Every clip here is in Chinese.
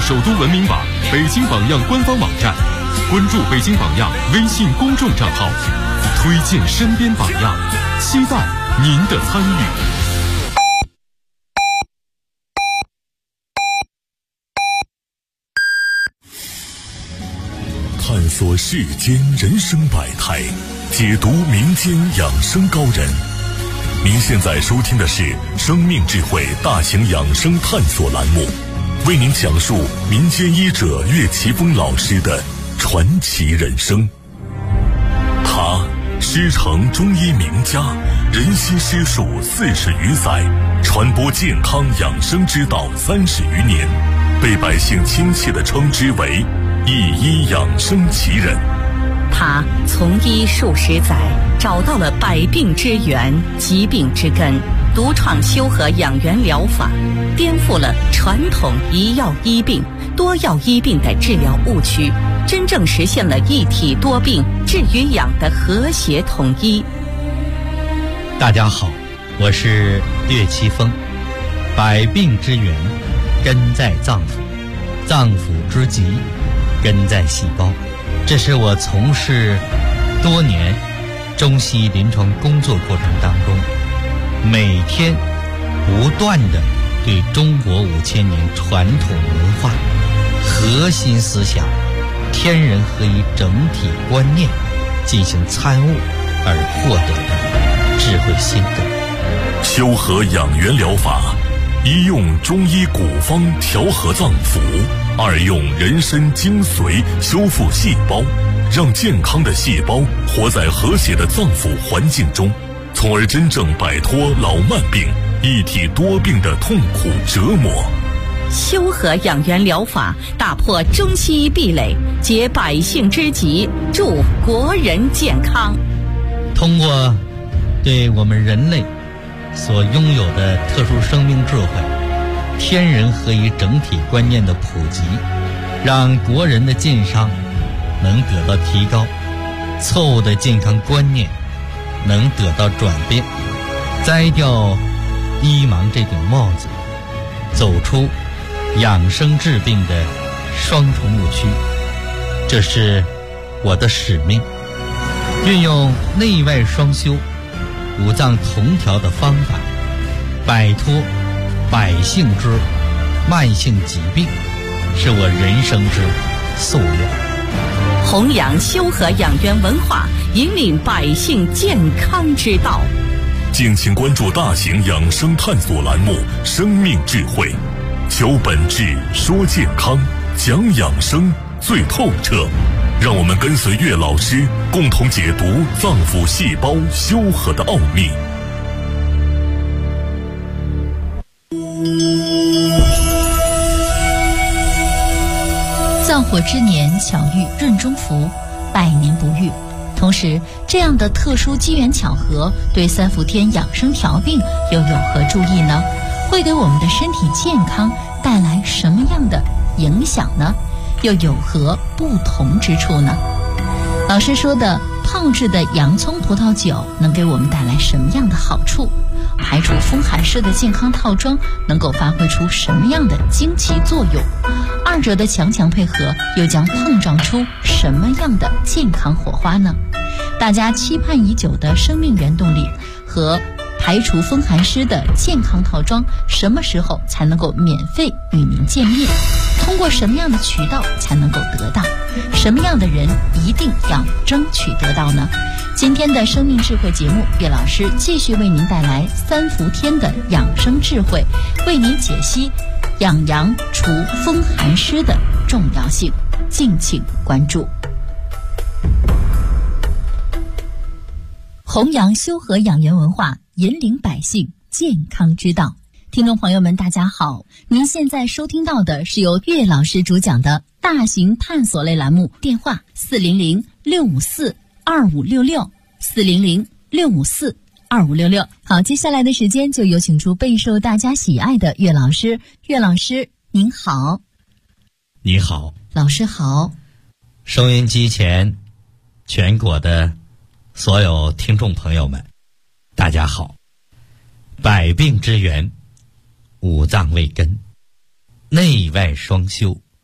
首都文明榜、北京榜样官方网站，关注北京榜样微信公众账号，推荐身边榜样，期待您的参与。 探索世间人生百态，解读民间养生高人。您现在收听的是生命智慧大型养生探索栏目，为您讲述民间医者岳奇峰老师的传奇人生。他师承中医名家，人心师术40余载，传播健康养生之道30余年，被百姓亲切地称之为一医养生奇人。 他从医数十载，找到了百病之源、疾病之根，独创修和养元疗法，颠覆了传统一药医病、多药医病的治疗误区，真正实现了一体多病治与养的和谐统一。 大家好，我是岳奇峰。百病之源根在脏腑，脏腑之疾根在细胞。这是我从事多年中西医临床工作过程当中，每天不断地对中国5000年传统文化核心思想天人合一整体观念进行参悟而获得的智慧心得。 修和养元疗法，一用中医古方调和脏腑，二用人参精髓修复细胞，让健康的细胞活在和谐的脏腑环境中，从而真正摆脱老慢病、一体多病的痛苦折磨。 修和养元疗法打破中西医壁垒，解百姓之急，助国人健康。 通过对我们人类所拥有的特殊生命智慧、天人合一整体观念的普及，让国人的健康能得到提高，错误的健康观念能得到转变，摘掉医盲这顶帽子，走出养生治病的双重误区。这是我的使命，运用内外双修、五脏同调的方法，摆脱百姓之慢性疾病，是我人生之夙愿。 弘扬修和养元文化，引领百姓健康之道。 敬请关注大型养生探索栏目《生命智慧》，求本质，说健康，讲养生最透彻。让我们跟随岳老师，共同解读脏腑细胞修和的奥秘。 燥火之年，巧遇闰中福，百年不遇。同时，这样的特殊机缘巧合，对三伏天养生调病又有何注意呢？会给我们的身体健康带来什么样的影响呢？又有何不同之处呢？老师说的泡制的洋葱葡萄酒能给我们带来什么样的好处？排除风寒湿的健康套装能够发挥出什么样的惊奇作用？二者的强强配合又将碰撞出什么样的健康火花呢？大家期盼已久的生命原动力和排除风寒湿的健康套装什么时候才能够免费与您见面？通过什么样的渠道才能够得到？什么样的人一定要争取得到呢？今天的生命智慧节目，岳老师继续为您带来三伏天的养生智慧，为您解析养阳除风寒湿的重要性，敬请关注。弘扬修和养元文化，引领百姓健康之道。听众朋友们大家好，您现在收听到的是由岳老师主讲的大型探索类栏目，电话400-654-2566，400-654-2566。好，接下来的时间就有请出备受大家喜爱的岳老师。岳老师您好。 你好。 老师好。 收音机前全国的所有听众朋友们大家好。百病之源，五脏为根，内外双修，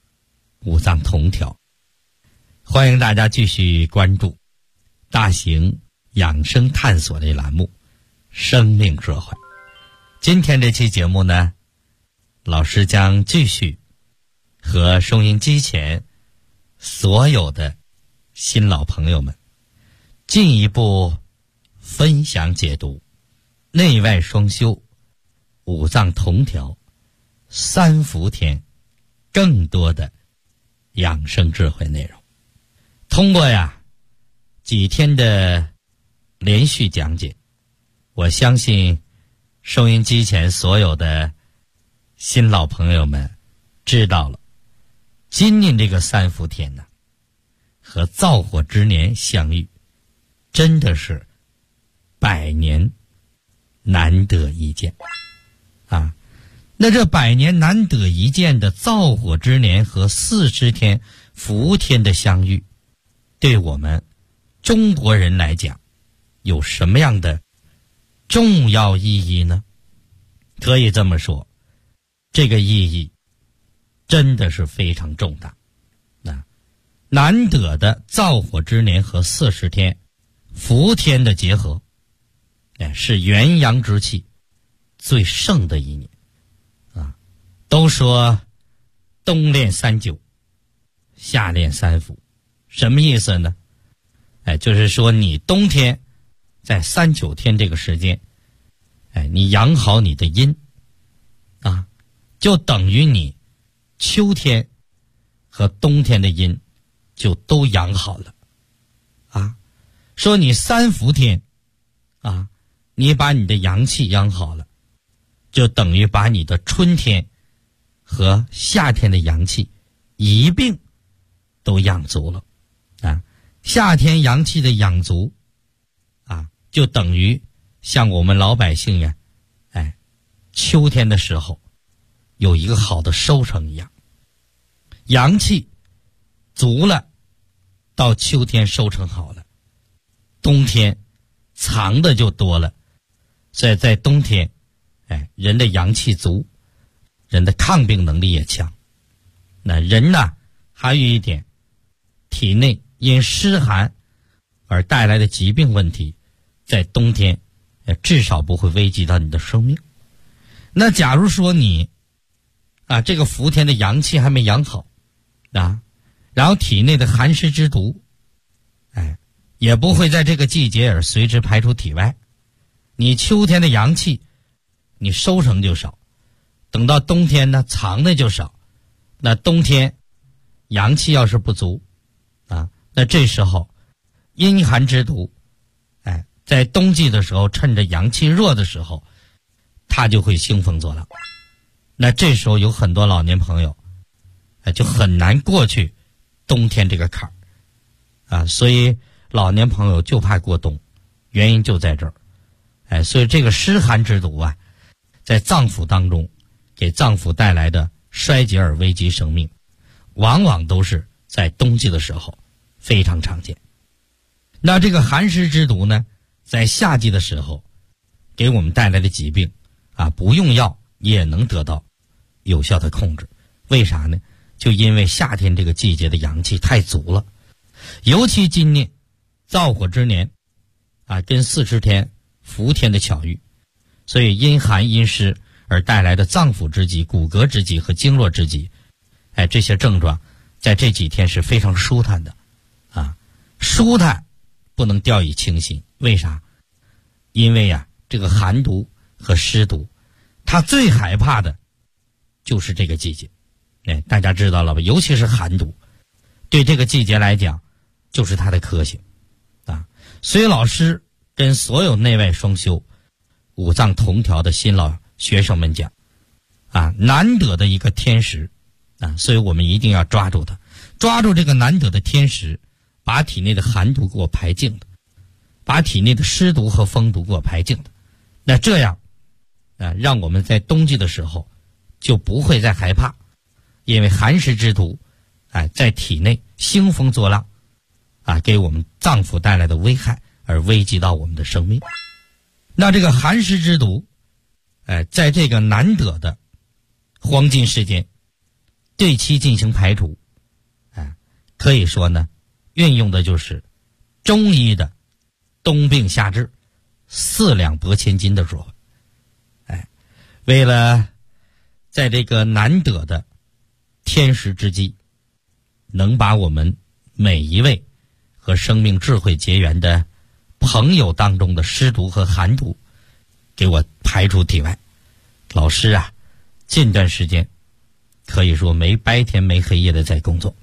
五脏同调。欢迎大家继续关注大型养生探索类栏目《生命智慧》。今天这期节目呢，老师将继续和收音机前所有的新老朋友们进一步分享解读内外双修、五脏同调、三伏天更多的养生智慧内容。通过几天的连续讲解，我相信收音机前所有的新老朋友们知道了，今年这个三伏天呢，和灶火之年相遇，真的是100年难得一见啊！那这100年难得一见的灶火之年和40天伏天的相遇，对我们中国人来讲有什么样的重要意义呢？可以这么说，这个意义真的是非常重大。难得的灶火之年和40天伏天的结合，是元阳之气最盛的一年啊！都说冬练3九，夏练3伏，什么意思呢？就是说你冬天在3、9天这个时间，你养好你的阴啊，就等于你秋天和冬天的阴就都养好了啊。说你3伏天啊，你把你的阳气养好了，就等于把你的春天和夏天的阳气一并都养足了啊。夏天阳气的养足啊，就等于像我们老百姓呀，秋天的时候有一个好的收成一样，阳气足了，到秋天收成好了，冬天藏的就多了。所以在冬天人的阳气足，人的抗病能力也强。那人呢，还有一点，体内因湿寒而带来的疾病问题，在冬天至少不会危及到你的生命。那假如说你这个伏天的阳气还没养好啊，然后体内的寒湿之毒也不会在这个季节而随之排出体外，你秋天的阳气你收成就少，等到冬天呢藏的就少。那冬天阳气要是不足那这时候阴寒之毒在冬季的时候，趁着阳气弱的时候，它就会兴风作浪。那这时候有很多老年朋友就很难过去冬天这个坎儿所以老年朋友就怕过冬，原因就在这儿所以这个湿寒之毒在脏腑当中给脏腑带来的衰竭而危及生命，往往都是在冬季的时候非常常见。那这个寒湿之毒呢，在夏季的时候给我们带来的疾病不用药也能得到有效的控制。为啥呢？就因为夏天这个季节的阳气太足了，尤其今年灶火之年跟40天伏天的巧遇，所以阴寒阴湿而带来的脏腑之疾、骨骼之疾和经络之疾这些症状在这几天是非常舒坦的舒坦不能掉以轻心。为啥？因为这个寒毒和湿毒它最害怕的就是这个季节大家知道了吧？尤其是寒毒对这个季节来讲就是它的克星所以老师跟所有内外双修、五脏同调的新老学生们讲难得的一个天时所以我们一定要抓住它，抓住这个难得的天时，把体内的寒毒给我排净的，把体内的湿毒和风毒给我排净的。那这样让我们在冬季的时候就不会再害怕，因为寒湿之毒在体内兴风作浪给我们脏腑带来的危害而危及到我们的生命。那这个寒湿之毒在这个难得的黄金时间对其进行排除可以说呢，运用的就是中医的冬病夏治、4两拨千斤的智慧。为了在这个难得的天时之机，能把我们每一位和生命智慧结缘的朋友当中的湿毒和寒毒给我排除体外，老师啊，近段时间可以说没白天没黑夜的在工作，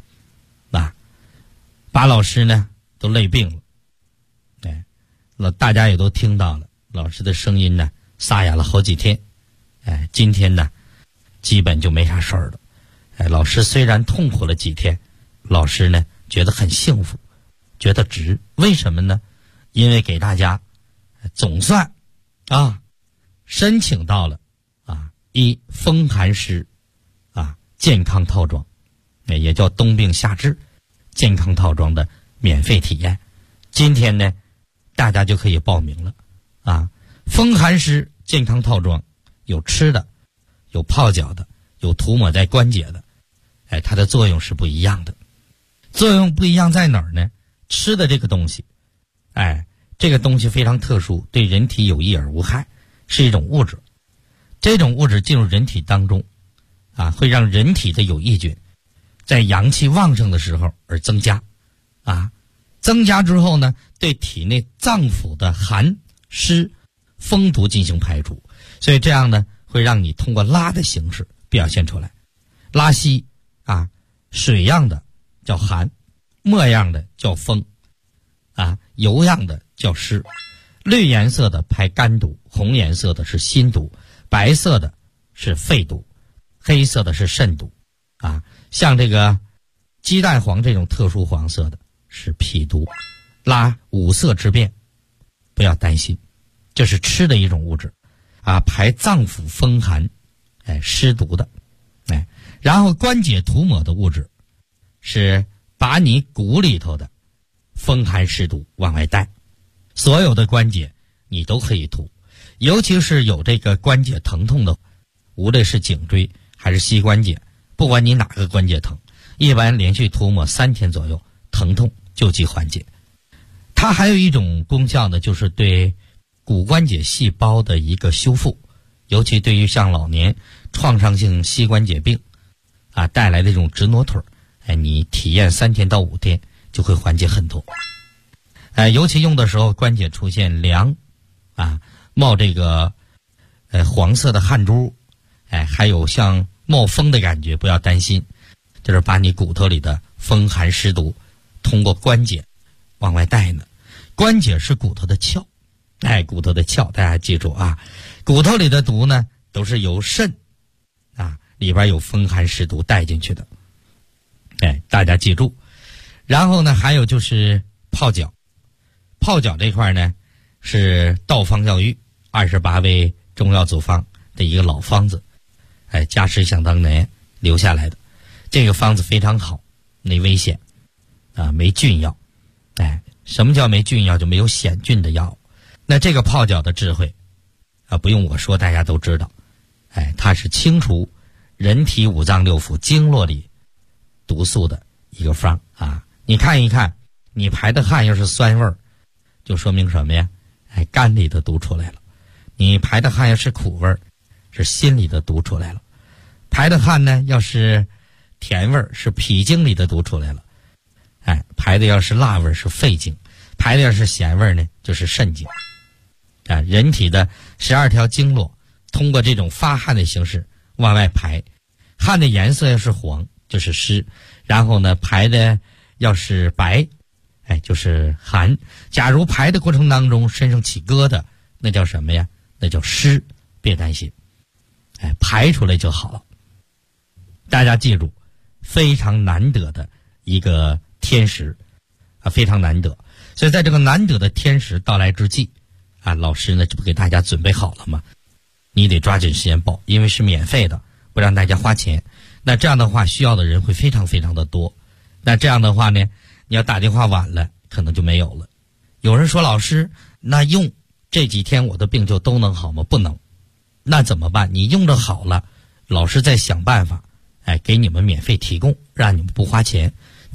把老师呢都累病了。大家也都听到了，老师的声音呢沙哑了好几天。今天呢基本就没啥事儿了。老师虽然痛苦了几天，老师呢觉得很幸福，觉得值。为什么呢？因为给大家总算申请到了一风寒湿健康套装，也叫冬病夏治健康套装的免费体验。今天呢大家就可以报名了风寒湿健康套装有吃的，有泡脚的，有涂抹在关节的。它的作用是不一样的。作用不一样在哪儿呢？吃的这个东西这个东西非常特殊，对人体有益而无害，是一种物质。这种物质进入人体当中会让人体的有益菌在阳气旺盛的时候而增加增加之后呢，对体内脏腑的寒湿风毒进行排除，所以这样呢会让你通过拉的形式表现出来。拉稀水样的叫寒，沫样的叫风油样的叫湿。绿颜色的排肝毒，红颜色的是心毒，白色的是肺毒，黑色的是肾毒像这个鸡蛋黄这种特殊黄色的是脾毒。拉五色之变不要担心，这是吃的一种物质排脏腑风寒湿毒的然后关节涂抹的物质是把你骨里头的风寒湿毒往外带。所有的关节你都可以涂，尤其是有这个关节疼痛的，无论是颈椎还是膝关节，不管你哪个关节疼，一般连续涂抹3天左右，疼痛就即缓解。它还有一种功效呢，就是对骨关节细胞的一个修复，尤其对于像老年创伤性膝关节病带来的这种直挪腿你体验3天到5天就会缓解很多。尤其用的时候关节出现凉冒这个黄色的汗珠还有像冒风的感觉，不要担心，就是把你骨头里的风寒湿毒通过关节往外带呢。关节是骨头的鞘骨头的鞘，大家记住骨头里的毒呢都是由肾里边有风寒湿毒带进去的大家记住。然后呢还有就是泡脚。泡脚这块呢是道方药浴28味中药组方的一个老方子家师想当年留下来的。这个方子非常好，没危险没菌药什么叫没菌药？就没有险菌的药。那这个泡脚的智慧不用我说大家都知道它是清除人体五脏六腑经络里毒素的一个方你看一看，你排的汗要是酸味儿，就说明什么呀？肝里的毒出来了。你排的汗要是苦味儿，是心里的毒出来了。排的汗呢要是甜味儿，是脾经里的毒出来了。排的要是辣味儿，是肺经；排的要是咸味儿呢，就是肾经。人体的12条经络通过这种发汗的形式往外排，汗的颜色要是黄就是湿，然后呢排的要是白就是寒。假如排的过程当中身上起疙瘩，那叫什么呀？那叫湿。别担心排出来就好了。大家记住，非常难得的一个天时非常难得。所以在这个难得的天时到来之际老师呢这不给大家准备好了吗？你得抓紧时间报，因为是免费的，不让大家花钱。那这样的话需要的人会非常非常的多。那这样的话呢，你要打电话晚了可能就没有了。有人说老师，那用这几天我的病就都能好吗？不能。那怎么办？你用着好了，老师再想办法给你们免费提供，让你们不花钱。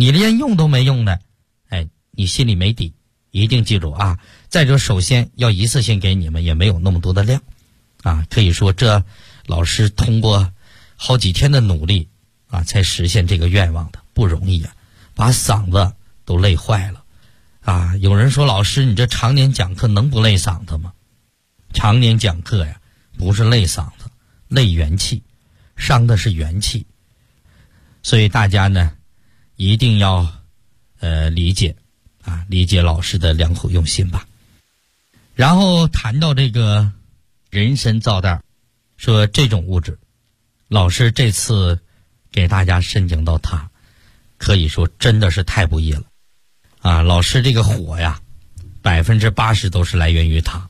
你连用都没用的，哎，你心里没底。一定记住啊！再者，首先要一次性给你们，也没有那么多的量，啊，可以说这老师通过好几天的努力啊，才实现这个愿望的，不容易啊，把嗓子都累坏了，啊！有人说老师，你这常年讲课能不累嗓子吗？常年讲课呀，不是累嗓子，累元气，伤的是元气，所以大家呢，一定要理解。啊，理解老师的良苦用心吧。然后谈到这个人参皂袋，说这种物质，老师这次给大家申请到它，可以说真的是太不易了。啊，老师这个火呀，80%都是来源于它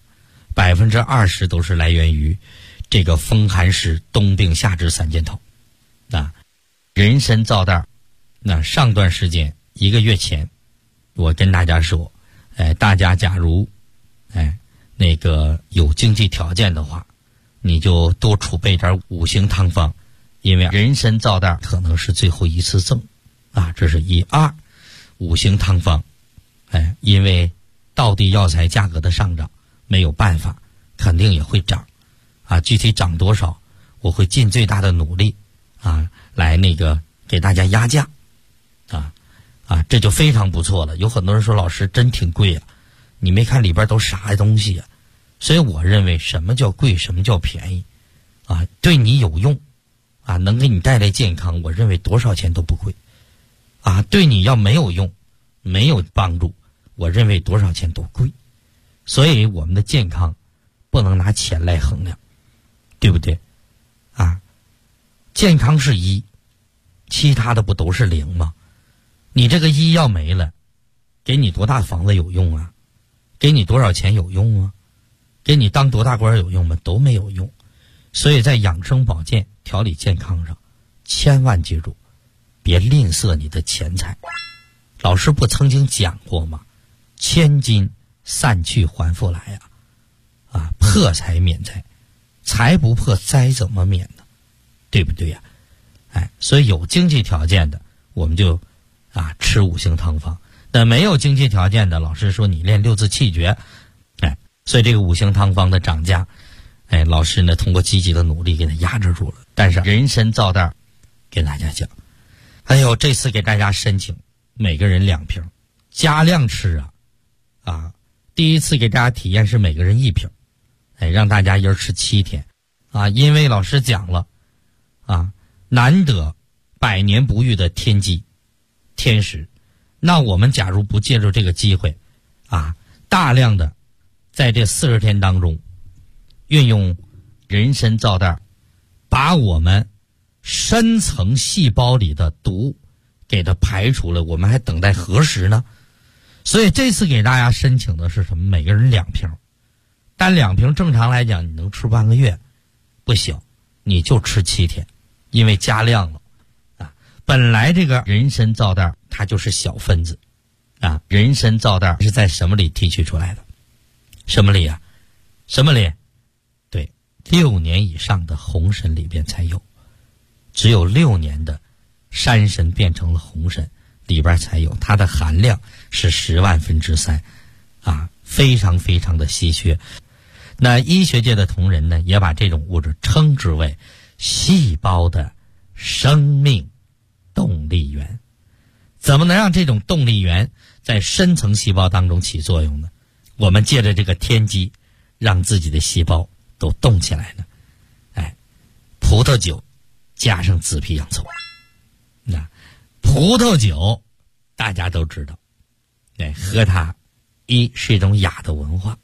，20%都是来源于这个风寒湿冬病夏治3件套。啊，人参皂袋，那上段时间1个月前。我跟大家说，大家假如，那个有经济条件的话，你就多储备点5行汤方，因为人参皂袋可能是最后一次赠，啊，这是1、2， 5行汤方，因为道地药材价格的上涨没有办法，肯定也会涨，啊，具体涨多少，我会尽最大的努力，啊，来那个给大家压价，啊，这就非常不错了。有很多人说老师真挺贵啊，你没看里边都啥东西啊？所以我认为什么叫贵，什么叫便宜，啊，对你有用，啊，能给你带来健康，我认为多少钱都不贵，啊，对你要没有用，没有帮助，我认为多少钱都贵。所以我们的健康不能拿钱来衡量，对不对？啊，健康是1，其他的不都是0吗？你这个1要没了，给你多大房子有用啊？给你多少钱有用啊？给你当多大官有用吗？都没有用。所以在养生保健、调理健康上，千万记住，别吝啬你的钱财。老师不曾经讲过吗？千金散去还复来啊！啊，破财免灾，财不破灾怎么免呢？对不对呀？所以有经济条件的，我们就吃5行汤方。那没有经济条件的，老师说你练6字气诀，所以这个5行汤方的涨价，老师呢通过积极的努力给它压制住了。但是人参皂袋给大家讲，这次给大家申请每个人2瓶，加量吃啊！第一次给大家体验是每个人1瓶，让大家一人吃7天啊！因为老师讲了难得100年不遇的天机天时，那我们假如不借助这个机会大量的在这40天当中运用人参皂袋，把我们深层细胞里的毒给它排除了，我们还等待何时呢？所以这次给大家申请的是什么？每个人2瓶，但2瓶正常来讲你能吃半个月，不行，你就吃7天，因为加量了本来这个人参皂袋它就是小分子人参皂袋是在什么里提取出来的？什么里什么里？对，6年以上的红参里边才有，只有6年的山参变成了红参里边才有，它的含量是10万分之3非常非常的稀缺。那医学界的同仁呢，也把这种物质称之为细胞的生命动力源。怎么能让这种动力源在深层细胞当中起作用呢？我们借着这个天机，让自己的细胞都动起来呢。葡萄酒加上紫皮洋葱。那葡萄酒大家都知道，喝它1是一种雅的文化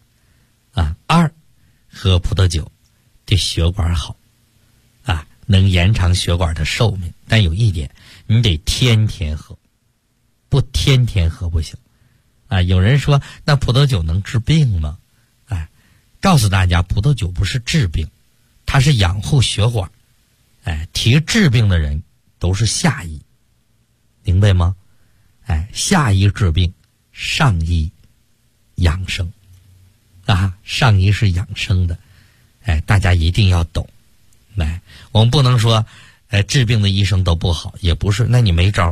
2喝葡萄酒对血管好能延长血管的寿命。但有一点，你得天天喝，不天天喝不行有人说那葡萄酒能治病吗？告诉大家，葡萄酒不是治病，它是养护血管。提治病的人都是下医，明白吗？下医治病，上医养生上医是养生的。大家一定要懂。我们不能说治病的医生都不好，也不是，那你没招。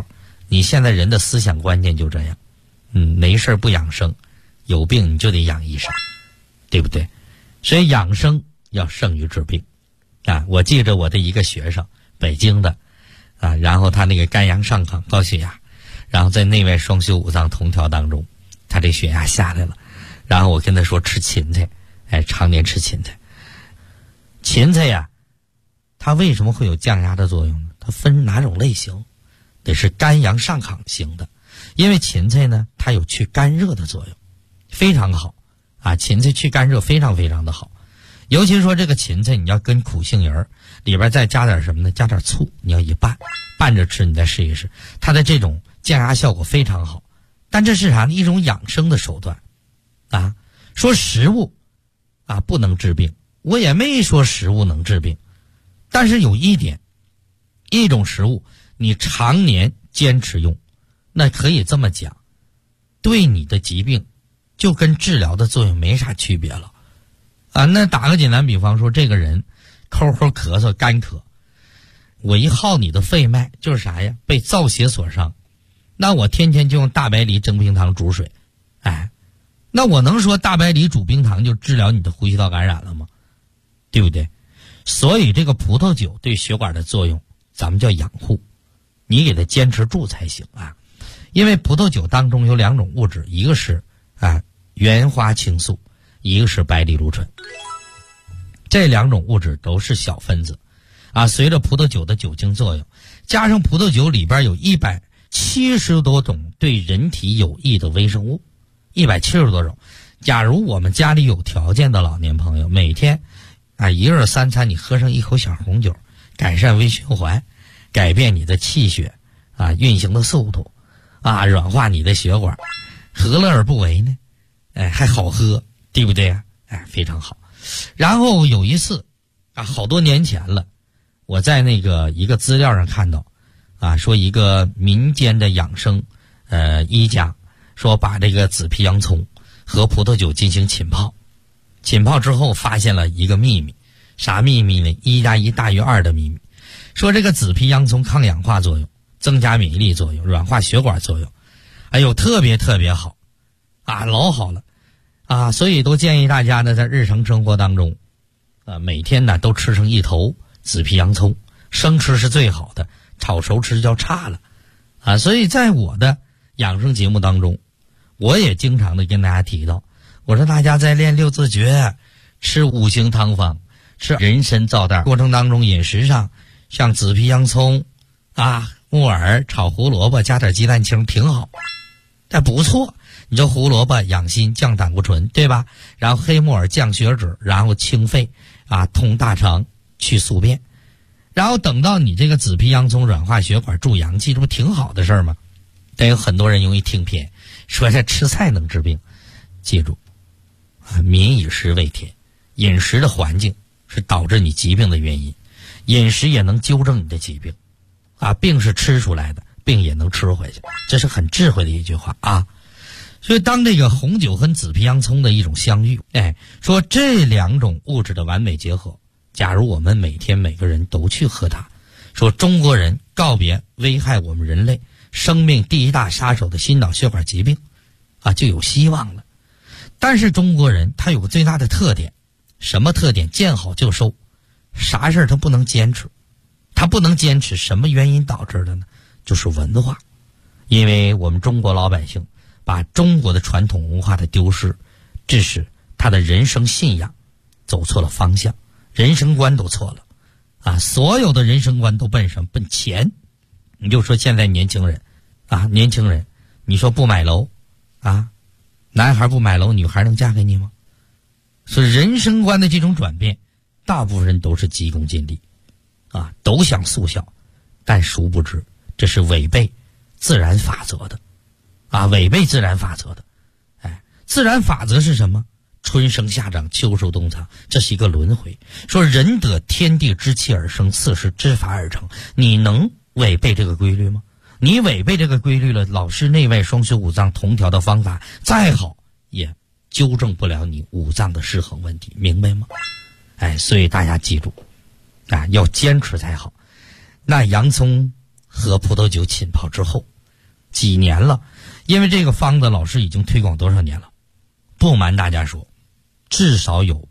你现在人的思想观念就这样，没事不养生，有病你就得养医生，对不对？所以养生要胜于治病啊！我记着我的一个学生，北京的啊，然后他那个肝阳上亢、高血压，然后在内外双修五脏同调当中，他这血压下来了，然后我跟他说吃芹菜，常年吃芹菜。芹菜呀，它为什么会有降压的作用呢？它分哪种类型？得是肝阳上亢型的，因为芹菜呢，它有去肝热的作用，非常好啊！芹菜去肝热非常非常的好，尤其说这个芹菜你要跟苦杏仁里边再加点什么呢？加点醋，你要一拌着吃，你再试一试，它的这种降压效果非常好。但这是啥呢？一种养生的手段啊！说食物啊不能治病，我也没说食物能治病，但是有一点，一种食物你常年坚持用，那可以这么讲，对你的疾病就跟治疗的作用没啥区别了啊。那打个简单比方说，这个人抠咳嗽干咳，我一耗你的肺脉就是啥呀？被造血所伤，那我天天就用大白梨蒸冰糖煮水，那我能说大白梨煮冰糖就治疗你的呼吸道感染了吗？对不对？所以这个葡萄酒对血管的作用咱们叫养护，你给它坚持住才行啊。因为葡萄酒当中有两种物质，一个是原花青素，一个是白藜芦醇，这两种物质都是小分子啊。随着葡萄酒的酒精作用，加上葡萄酒里边有170多种对人体有益的微生物，170多种。假如我们家里有条件的老年朋友，每天一日3餐你喝上一口小红酒，改善微循环，改变你的气血运行的速度软化你的血管，何乐而不为呢？还好喝，对不对啊？非常好。然后有一次好多年前了，我在那个一个资料上看到说一个民间的养生医家说把这个紫皮洋葱和葡萄酒进行浸泡之后发现了一个秘密。啥秘密呢？1+1大于2的秘密。说这个紫皮洋葱抗氧化作用，增加免疫力作用，软化血管作用，特别特别好老好了所以都建议大家呢在日常生活当中每天呢都吃上一头紫皮洋葱，生吃是最好的，炒熟吃就差了所以在我的养生节目当中，我也经常的跟大家提到，我说大家在练6字诀，吃5行汤方，吃人参皂蛋过程当中，饮食上像紫皮洋葱木耳炒胡萝卜加点鸡蛋清挺好，但不错。你这胡萝卜养心降胆固醇，对吧？然后黑木耳降血脂，然后清肺通大肠去宿便，然后等到你这个紫皮洋葱软化血管助阳气，这不挺好的事儿吗？但有很多人容易听偏，说这吃菜能治病。记住民以食为天，饮食的环境是导致你疾病的原因，饮食也能纠正你的疾病病是吃出来的，病也能吃回去，这是很智慧的一句话所以当这个红酒和紫皮洋葱的一种相遇，说这两种物质的完美结合，假如我们每天每个人都去喝它，说中国人告别危害我们人类生命第一大杀手的心脑血管疾病就有希望了。但是中国人他有个最大的特点，什么特点？见好就收，啥事儿他不能坚持。他不能坚持，什么原因导致的呢？就是文化。因为我们中国老百姓把中国的传统文化的丢失，致使他的人生信仰走错了方向，人生观都错了所有的人生观都奔什么？奔钱。你就说现在年轻人你说不买楼男孩不买楼，女孩能嫁给你吗？所以人生观的这种转变，大部分人都是急功近利都想速效，但殊不知这是违背自然法则的违背自然法则的自然法则是什么？春生夏长秋收冬藏，这是一个轮回。说人得天地之气而生，四时之法而成，你能违背这个规律吗？你违背这个规律了，老师内外双修五脏同调的方法再好也纠正不了你五脏的失衡问题，明白吗？所以大家记住要坚持才好。那洋葱和葡萄酒浸泡之后， 几年了，因为这个方子老师已经推广多少年了？不瞒大家说，至少有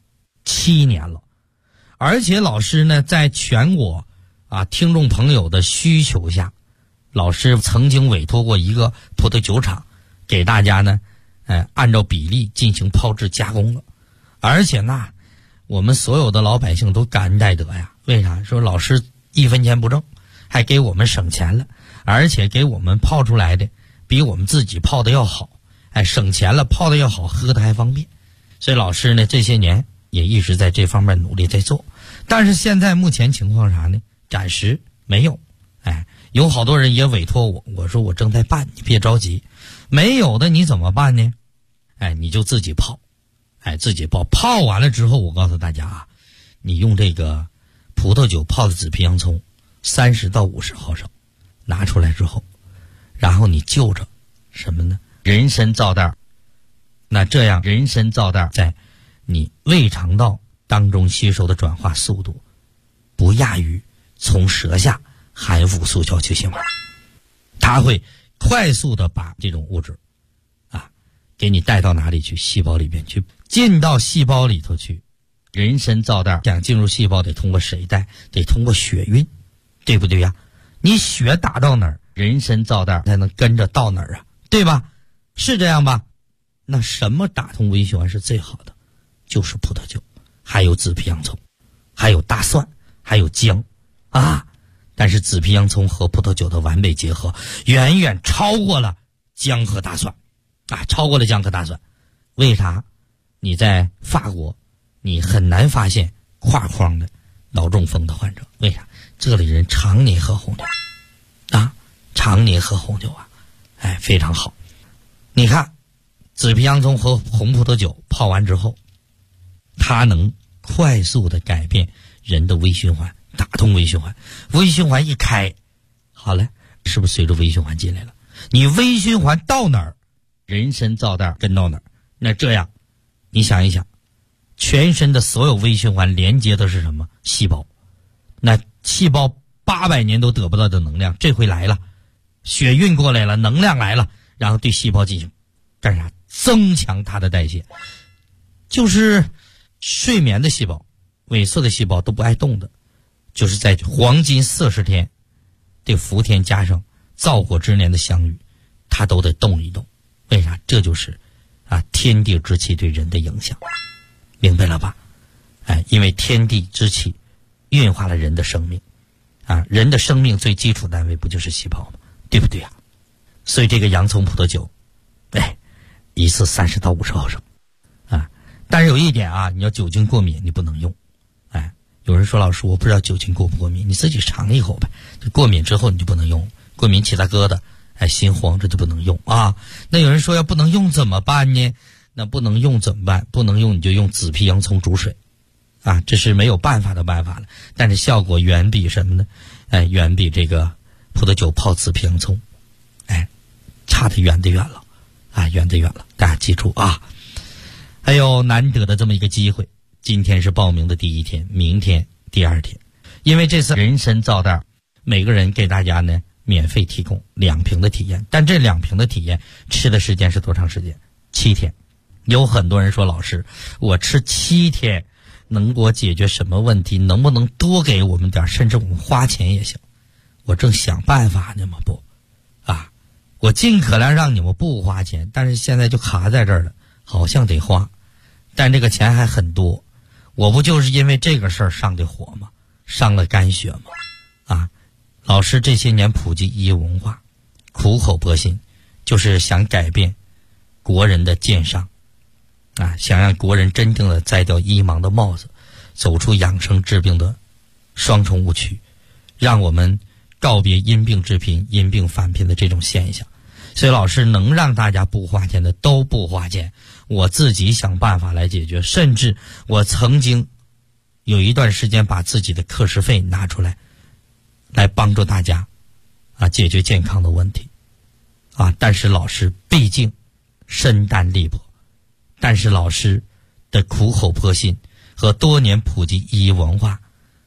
7年了。而且老师呢，在全国听众朋友的需求下，老师曾经委托过一个葡萄酒厂，给大家呢，按照比例进行泡制加工了。而且呢，我们所有的老百姓都感恩戴德呀。为啥？说老师1分钱不挣，还给我们省钱了，而且给我们泡出来的比我们自己泡的要好，省钱了，泡的要好，喝的还方便。所以老师呢，这些年也一直在这方面努力在做。但是现在目前情况啥呢？暂时没有。有好多人也委托我，我说我正在办，你别着急。没有的你怎么办呢？你就自己泡。自己泡。泡完了之后，我告诉大家你用这个葡萄酒泡的紫皮洋葱30到50毫升，拿出来之后，然后你就着什么呢？人参皂袋。那这样人参皂袋在你胃肠道当中吸收的转化速度，不亚于从舌下含5速效去腥丸，它会快速的把这种物质给你带到哪里去？细胞里边去，进到细胞里头去。人参皂袋想进入细胞，得通过谁带？得通过血运，对不对呀？你血打到哪儿，人参皂袋才能跟着到哪儿啊，对吧？是这样吧？那什么打通微循环是最好的？就是葡萄酒，还有紫皮洋葱，还有大蒜，还有姜但是紫皮洋葱和葡萄酒的完美结合，远远超过了姜和大蒜超过了姜和大蒜。为啥？你在法国你很难发现跨框的脑中风的患者，为啥？这里人常年喝红酒常年喝红酒非常好。你看紫皮洋葱和红葡萄酒泡完之后，它能快速的改变人的微循环，打通微循环。微循环一开，好了，是不是随着微循环进来了？你微循环到哪儿，人参皂袋跟到哪儿。那这样你想一想，全身的所有微循环连接的是什么？细胞。那细胞800年都得不到的能量，这回来了，血运过来了，能量来了，然后对细胞进行干啥？增强它的代谢。就是睡眠的细胞，萎缩的细胞都不爱动的，就是在黄金40天这伏天加上灶火之年的相遇，它都得动一动。为啥？这就是天地之气对人的影响，明白了吧？因为天地之气运化了人的生命人的生命最基础单位不就是细胞吗？对不对呀？所以这个洋葱葡萄酒一次30到50毫升但是有一点你要酒精过敏你不能用。有人说老师我不知道酒精过不过敏，你自己尝一口呗。就过敏之后你就不能用，过敏起大疙瘩心慌，这就不能用那有人说要不能用怎么办呢？那不能用怎么办？不能用你就用紫皮洋葱煮水这是没有办法的办法了，但是效果远比什么呢？远比这个葡萄酒泡紫皮洋葱差得远得远了远得远了。大家记住还有难得的这么一个机会，今天是报名的第1天，明天第2天。因为这次人参皂袋每个人给大家呢免费提供2瓶的体验，但这2瓶的体验吃的时间是多长时间？7天。有很多人说老师我吃7天能给我解决什么问题？能不能多给我们点，甚至我们花钱也行。我正想办法呢嘛，我尽可能让你们不花钱，但是现在就卡在这儿了，好像得花，但这个钱还很多。我不就是因为这个事儿上的火吗？上了肝血吗？老师这些年普及医文化，苦口婆心，就是想改变国人的奸商想让国人真正的摘掉医盲的帽子，走出养生治病的双重误区，让我们告别因病致贫、因病返贫的这种现象。所以老师能让大家不花钱的都不花钱，我自己想办法来解决。甚至我曾经有一段时间把自己的课时费拿出来帮助大家解决健康的问题但是老师毕竟身担力薄，但是老师的苦口婆心和多年普及医文化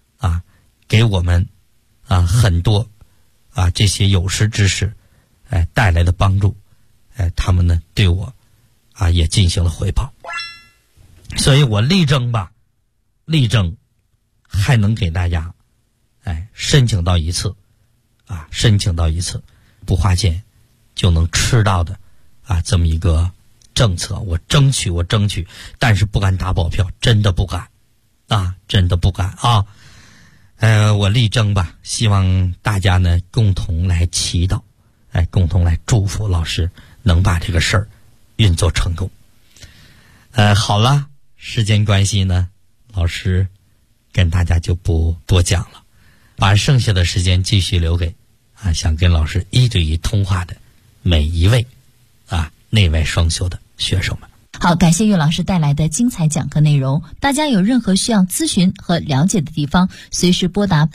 给我们很多这些有识之士带来的帮助，他们呢对我也进行了回报，所以我力争还能给大家申请到一次不花钱就能吃到的这么一个政策，我争取，但是不敢打保票，真的不敢我力争吧，希望大家呢共同来祈祷，共同来祝福老师能把这个事儿运作成功。好了，时间关系呢，老师跟大家就不多讲了，把剩下的时间继续留给想跟老师一对一通话的每一位内外双修的学生们。 好，感谢岳老师带来的精彩讲课内容。大家有任何需要咨询和了解的地方，随时拨打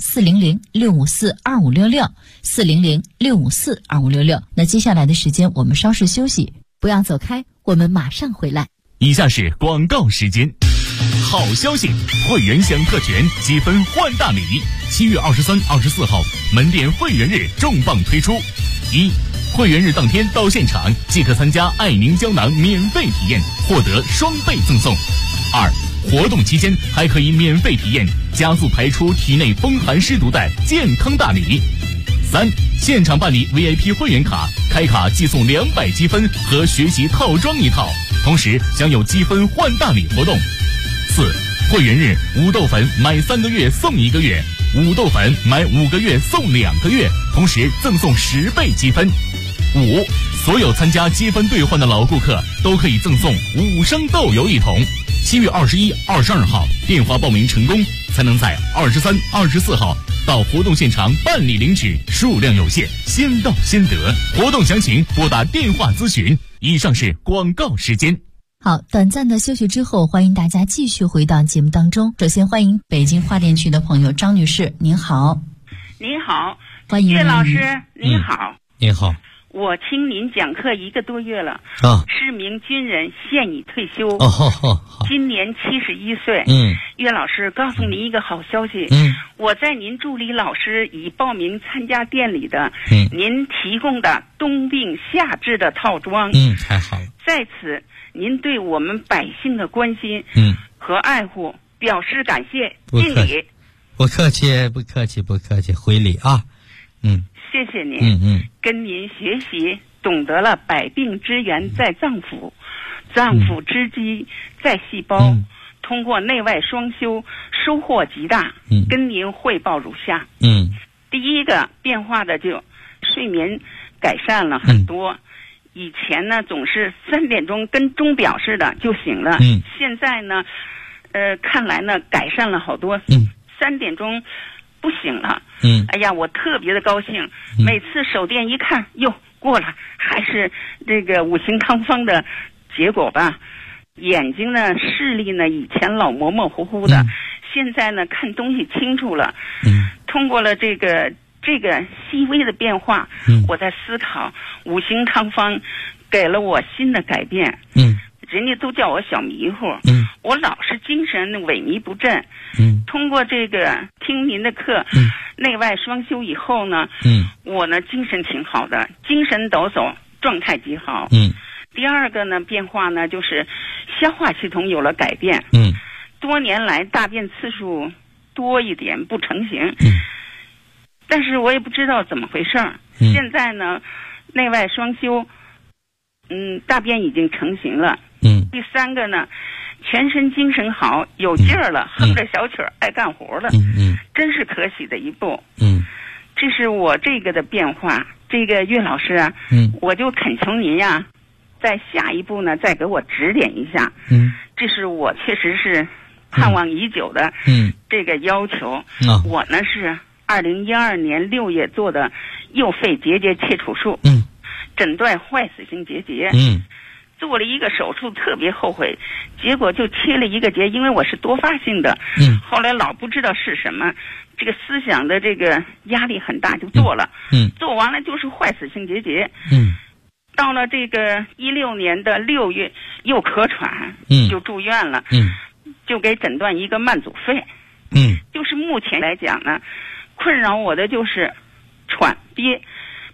400-654-2566，400-654-2566。那接下来的时间我们稍事休息，不要走开，我们马上回来。 以下是广告时间。好消息，会员享特权，积分换大礼。7月23、24号门店会员日重磅推出。1、会员日当天到现场即可参加爱宁胶囊免费体验，获得双倍赠送。2、活动期间还可以免费体验加速排出体内风寒湿毒的健康大礼。3、现场办理 VIP 会员卡，开卡即送200积分和学习套装一套，同时享有积分换大礼活动。4、会员日五豆粉买3个月送1个月，五豆粉买5个月送2个月，同时赠送10倍积分。5、所有参加积分兑换的老顾客都可以赠送5升豆油1桶。7月21、22号电话报名成功，才能在23、24号到活动现场办理领取，数量有限，先到先得。活动详情拨打电话咨询。以上是广告时间。 好，短暂的休息之后，欢迎大家继续回到节目当中。首先欢迎北京花店区的朋友张女士，您好。 您好， 欢迎岳老师，您好。 您好。 我听您讲课1个多月了，是名军人，现已退休。今年71岁。岳老师，告诉您一个好消息。我在您助理老师已报名参加店里的您提供的冬病夏治的套装。 太好了。 在此，您对我们百姓的关心和爱护表示感谢，敬礼。 不客气，回礼啊。 谢谢您。跟您学习，懂得了百病之源在脏腑，脏腑之基在细胞。通过内外双修，收获极大。跟您汇报如下。第一个变化的就睡眠改善了很多。以前呢总是3点钟跟钟表似的就醒了。现在呢看来呢改善了好多。3点钟不醒了。哎呀，我特别的高兴。每次手电一看，哟，过了，还是这个五行康方的结果吧。眼睛呢视力呢以前老模模糊糊的，现在呢看东西清楚了。通过了这个细微的变化，我在思考五行康方给了我新的改变。人家都叫我小迷糊。我老是精神萎靡不振。通过这个听您的课，内外双修以后呢，我呢精神挺好的，精神抖擞，状态极好。第二个呢变化呢就是消化系统有了改变。多年来大便次数多一点，不成形。但是我也不知道怎么回事儿。现在呢内外双修，大便已经成型了。第三个呢，全身精神好，有劲儿了，哼着小曲儿，爱干活了。真是可喜的一步。这是我这个的变化。这个岳老师啊，我就恳求您呀，在下一步呢再给我指点一下。这是我确实是盼望已久的这个要求。我呢是2012年6月做的右肺结节切除术。诊断坏死性结节。做了一个手术，特别后悔，结果就切了1个结，因为我是多发性的。后来老不知道是什么，这个思想的这个压力很大，就做了。做完了就是坏死性结节。到了这个16年的6月又咳喘，就住院了。就给诊断一个慢阻肺。就是目前来讲呢，困扰我的就是喘憋，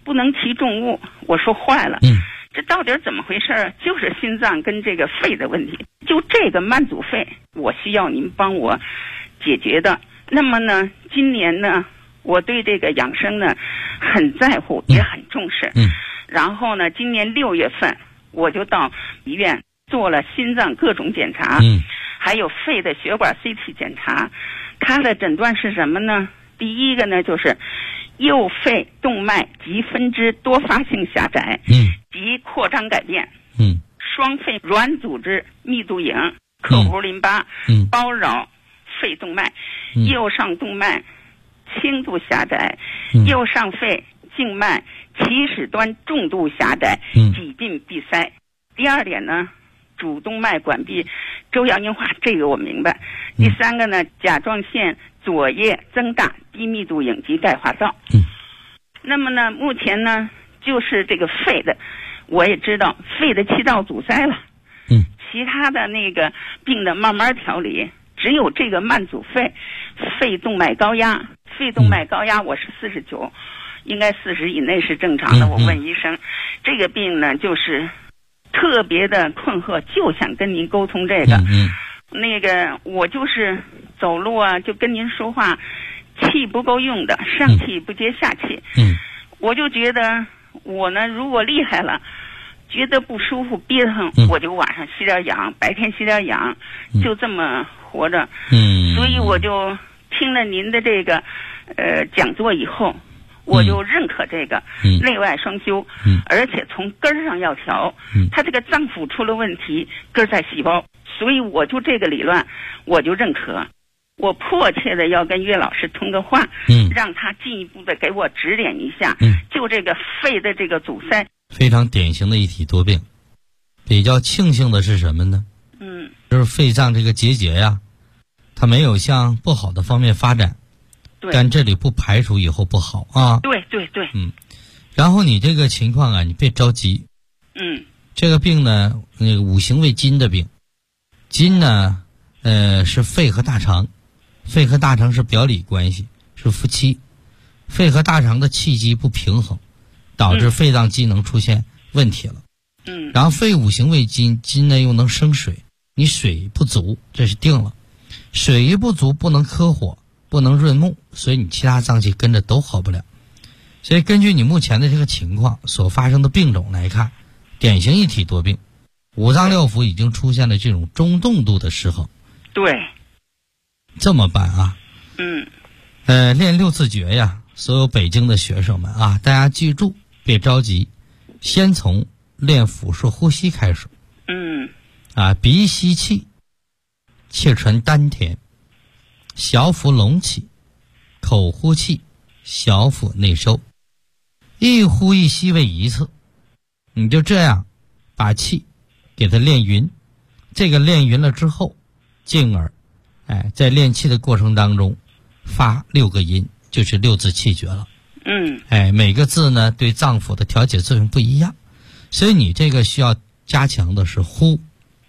不能提重物。我说坏了，这到底怎么回事？就是心脏跟这个肺的问题，就这个慢阻肺，我需要您帮我解决的。那么呢，今年呢，我对这个养生呢很在乎，也很重视。然后呢，今年6月份我就到医院做了心脏各种检查，还有肺的血管 CT 检查。他的诊断是什么呢？第一个呢，就是右肺动脉及分支多发性狭窄，及扩张改变，双肺软组织密度影克弧淋巴包绕肺动脉，右上动脉轻度狭窄，右上肺静脉起始端重度狭窄，几近闭塞。第二点呢，主动脉管壁粥样硬化，这个我明白。第三个呢，甲状腺左叶增大，低密度影及钙化灶。那么呢，目前呢，就是这个肺的，我也知道肺的气道阻塞了，其他的那个病的慢慢调理，只有这个慢阻肺，肺动脉高压，我是49，应该40以内是正常的。我问医生，这个病呢，就是特别的困惑，就想跟您沟通这个。那个我就是走路啊，就跟您说话，气不够用的，上气不接下气。我就觉得我呢，如果厉害了，觉得不舒服憋疼，我就晚上吸点氧，白天吸点氧，就这么活着。所以我就听了您的这个讲座以后，我就认可这个内外双修，而且从根儿上要调。他这个脏腑出了问题，根在细胞，所以我就这个理论我就认可。我迫切的要跟岳老师通个话，让他进一步的给我指点一下，就这个肺的这个阻塞， 非常典型的一体多病。比较庆幸的是什么呢？就是肺脏这个结节呀，它没有向不好的方面发展。但这里不排除以后不好啊。 对。 然后你这个情况啊，你别着急。这个病呢，那个五行为金的病，金呢，是肺和大肠，肺和大肠是表里关系，是夫妻。肺和大肠的气机不平衡，导致肺脏机能出现问题了。然后肺五行为金，金呢又能生水，你水不足，这是定了。水一不足，不能克火，不能润目，所以你其他脏器跟着都好不了。所以根据你目前的这个情况所发生的病种来看，典型一体多病，五脏六腑已经出现了这种中动度的失衡。 对， 这么办啊？练6字诀呀，所有北京的学生们啊，大家记住，别着急，先从练腹式呼吸开始。鼻吸气，气沉丹田，小腹隆起，口呼气，小腹内收，一呼一吸为一次。你就这样把气给它练匀，这个练匀了之后，进而在练气的过程当中发6个音，就是6字气诀了。每个字呢对脏腑的调节作用不一样，所以你这个需要加强的是呼，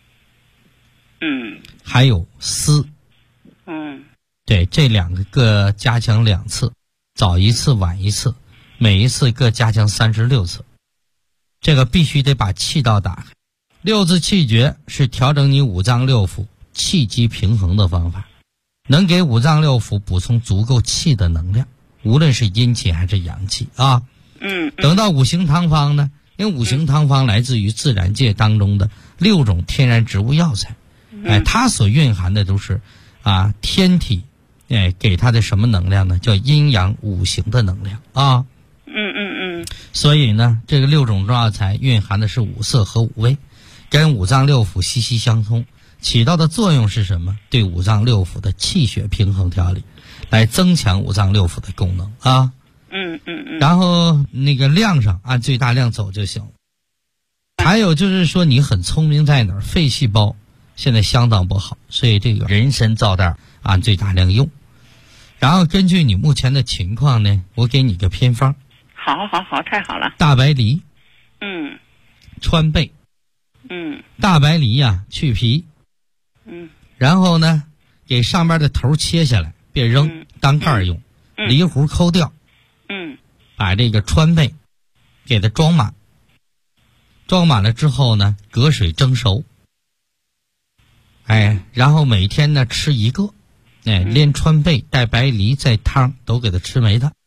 还有思。对，这2个加强2次，早一次晚一次，每一次各加强36次。这个必须得把气道打开。6字气诀是调整你五脏六腑气机平衡的方法，能给五脏六腑补充足够气的能量，无论是阴气还是阳气啊。等到五行汤方呢，因为五行汤方来自于自然界当中的6种天然植物药材，它所蕴含的都是天体给它的什么能量呢？叫阴阳五行的能量啊。所以呢，这个6种中药材蕴含的是5色和5味，跟五脏六腑息息相通，起到的作用是什么？对五脏六腑的气血平衡调理，来增强五脏六腑的功能啊。然后那个量上按最大量走就行。还有就是说你很聪明在哪儿？肺细胞现在相当不好，所以这个人参皂袋按最大量用。然后根据你目前的情况呢，我给你个偏方。 好，太好了。 大白梨，川贝，大白梨呀，去皮，然后呢，给上边的头切下来，别扔，当盖用，梨核抠掉，把这个川贝给它装满，装满了之后呢，隔水蒸熟。然后每天呢吃一个，连川贝带白梨在汤都给它吃没它。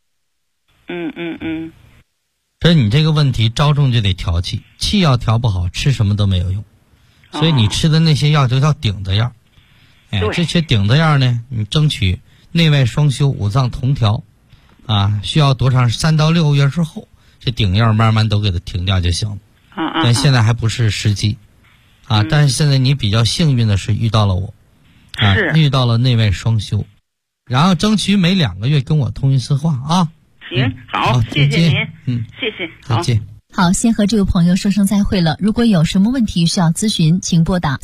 所以你这个问题着重就得调气，气要调不好，吃什么都没有用。所以你吃的那些药就叫顶子药。这些顶子药呢，你争取内外双修，五脏同调，需要多长？3到6个月之后，这顶药慢慢都给它停掉就行了。但现在还不是时机，但是现在你比较幸运的是遇到了我，遇到了内外双修，然后争取每2个月跟我通一次话啊。 行，好，谢谢您，谢谢， 再见。 好，先和这位朋友说声再会了。如果有什么问题需要咨询，请拨打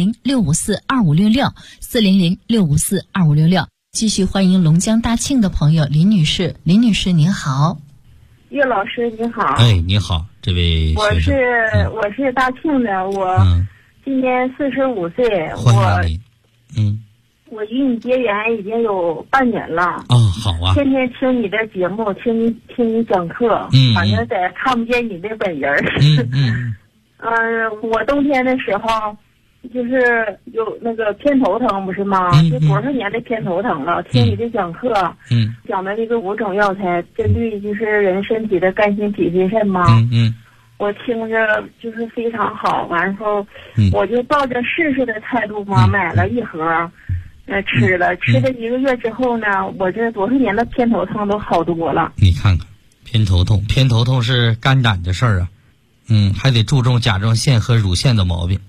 400-654-2566，400-654-2566。继续欢迎龙江大庆的朋友林女士。林女士您好。 岳老师你好。 你好，这位学生。 我是大庆的，我今年45岁， 欢迎你。 我与你结缘已经有半年了。 好啊。 天天听你的节目，听你讲课，反正在看不见你的本人。我冬天的时候就是有那个偏头疼，不是吗？就多少年的偏头疼了。听你的讲课，讲的这个5种药材，针对就是人身体的肝心脾肺肾嘛。我听着就是非常好，完后我就抱着试试的态度嘛，买了1盒。吃了1个月之后呢，我这多少年的偏头痛都好多了。 你看看，偏头痛是肝胆的事儿啊，还得注重甲状腺和乳腺的毛病。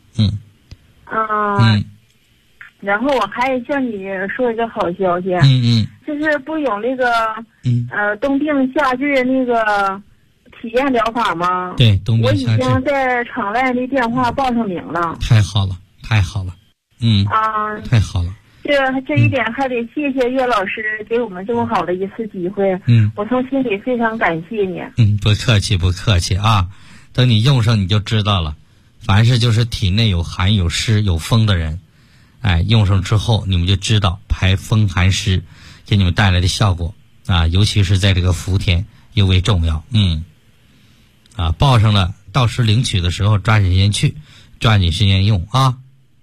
然后我还向你说一个好消息，就是不有那个冬病夏治那个体验疗法吗？ 对，冬病夏治。 我已经在场外的电话报上名了。 太好了，太好了，太好了。 这一点还得谢谢岳老师给我们这么好的一次机会，我从心里非常感谢你。 不客气不客气啊，等你用上你就知道了。凡是就是体内有寒有湿有风的人，用上之后你们就知道排风寒湿给你们带来的效果尤其是在这个伏天尤为重要。报上了，到时领取的时候抓紧时间去，抓紧时间用啊。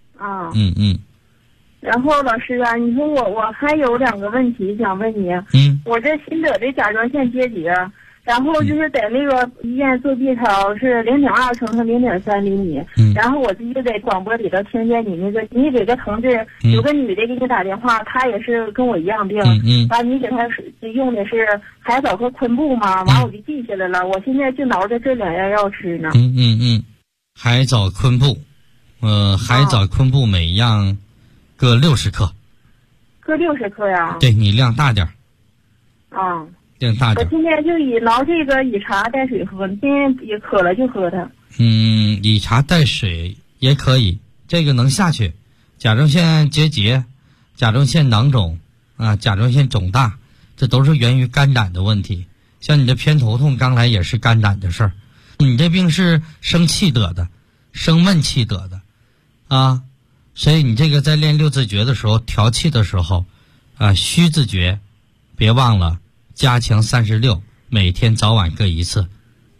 然后老师啊，你说我还有2个问题想问你。我这新得的甲状腺结节，然后就是在那个医院做 B 超是0.2乘上0.3厘米，然后我自己在广播里头听见你那个，你给个同志有个女的给你打电话，她也是跟我一样病，完你给她用的是海藻和昆布嘛，完我就记下来了，我现在就挠着这2样药吃呢。 海藻昆布，海藻昆布每样各60克。 各60克呀？ 对，你量大点。量大点。 我今天就挠这个以茶带水喝，今天也渴了就喝它。 以茶带水也可以，这个能下去。甲状腺结节、甲状腺囊肿甲状腺肿大，这都是源于肝胆的问题。像你的偏头痛，刚才也是肝胆的事儿。你这病是生气得的，生闷气得的所以你这个在练6字诀的时候，调气的时候虚字诀别忘了加强36，每天早晚各1次。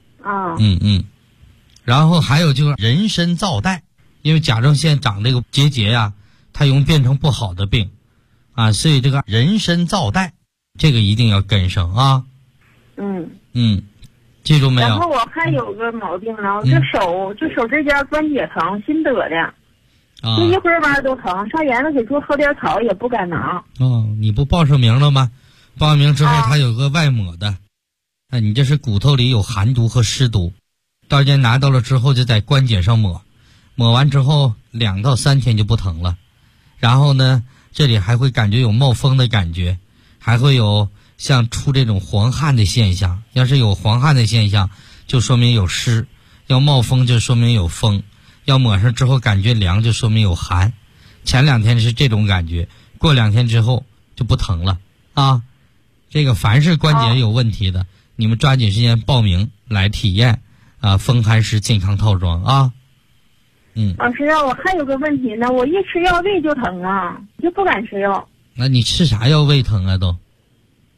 然后还有就是人参皂带，因为甲状腺长这个结节它容易变成不好的病所以这个人参皂带这个一定要跟上记住没有？ 然后我还有个毛病呢，我这手这家关节疼，新得的。就一会儿玩都疼，上园子给猪喝点草也不敢拿。 你不报上名了吗？报完名之后它有个外抹的，你这是骨头里有寒毒和湿毒，到家拿到了之后就在关节上抹，抹完之后2到3天就不疼了。然后呢，这里还会感觉有冒风的感觉，还会有像出这种黄汗的现象。要是有黄汗的现象，就说明有湿；要冒风就说明有风。要抹上之后感觉凉，就说明有寒。前2天是这种感觉，过2天之后就不疼了这个凡是关节有问题的，你们抓紧时间报名来体验风寒湿健康套装老师我还有个问题呢，我一吃药胃就疼就不敢吃药。 那你吃啥药胃疼都？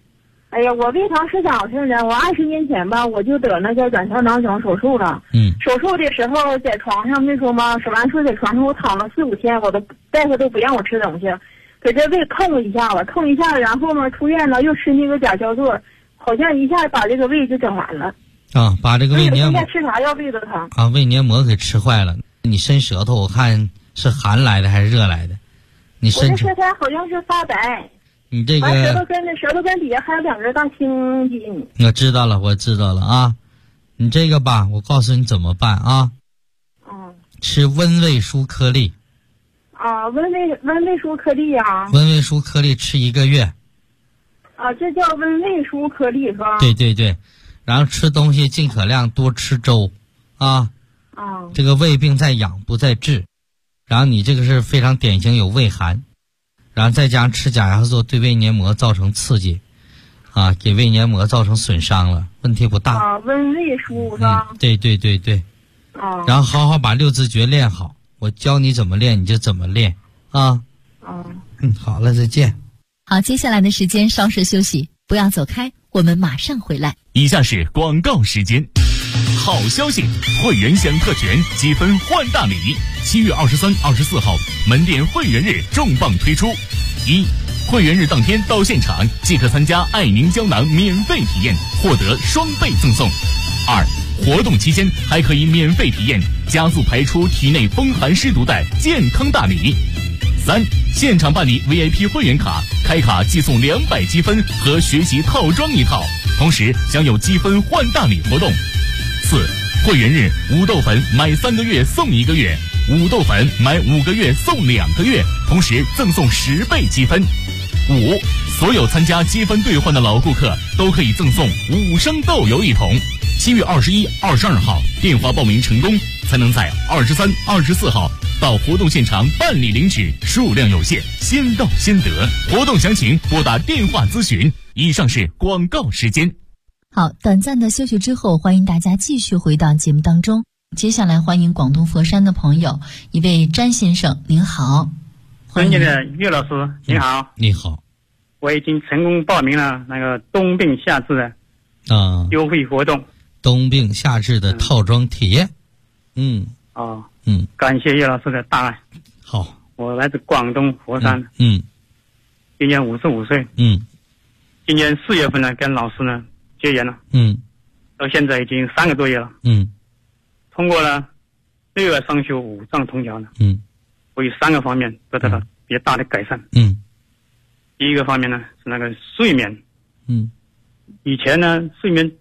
哎呀，我胃肠是咋回事呢？我20年前吧，我就得那个卵巢囊肿手术了。手术的时候在床上那时候嘛，手完术在床上我躺了4、5天，我的大夫都不让我吃东西，给这胃控了一下子，然后嘛出院了，又吃那个甲胶唑，好像一下把这个胃就整完了。 啊，把这个胃黏膜吃啥药胃都疼啊，胃黏膜给吃坏了。你伸舌头，我看是寒来的还是热来的？你伸出， 我这舌头好像是发白。 你这个舌头根底下还有2根大青筋。 我知道了啊，你这个吧，我告诉你怎么办啊？吃温胃舒颗粒。 啊，温胃舒颗粒啊。 温胃舒颗粒吃1个月。 啊，这叫温胃舒颗粒是吧？ 对，然后吃东西尽可量多吃粥，啊。这个胃病在养不在治，然后你这个是非常典型有胃寒。然后再加上吃甲芽唑对胃黏膜造成刺激，啊，给胃黏膜造成损伤了，问题不大。 啊，温胃舒是吧？ 对。然后好好把6字诀练好，我教你怎么练你就怎么练啊。好了，再见。 好，接下来的时间稍事休息，不要走开，我们马上回来。 以下是广告时间。好消息，会员享特权，积分换大礼。7月23、24号门店会员日重磅推出：1. 会员日当天到现场即可参加爱宁胶囊免费体验，获得双倍赠送。2. 活动期间还可以免费体验加速排出体内风寒湿毒的健康大礼。3. 现场办理 VIP 会员卡，开卡即送200积分和学习套装1套，同时享有积分换大礼活动。4. 会员日五豆粉买3个月送1个月，五豆粉买5个月送2个月，同时赠送10倍积分。5. 所有参加积分兑换的老顾客都可以赠送5升豆油1桶。7月21、22号电话报名成功，才能在23、24号到活动现场办理领取，数量有限，先到先得。活动详情拨打电话咨询。以上是广告时间。 好，短暂的休息之后，欢迎大家继续回到节目当中。接下来欢迎广东佛山的朋友，一位詹先生，您好。 尊敬的岳老师，您好。 你好。 我已经成功报名了那个冬病夏治的优惠活动。 冬病夏治的套装体验。 感谢岳老师的大爱。 好， 我来自广东佛山。今年55岁。今年4月份呢，跟老师呢结缘了。到现在已经3个多月了。通过了内外双修5脏通调呢。我有3个方面得到了比较大的改善。第一个方面呢是那个睡眠。以前呢睡眠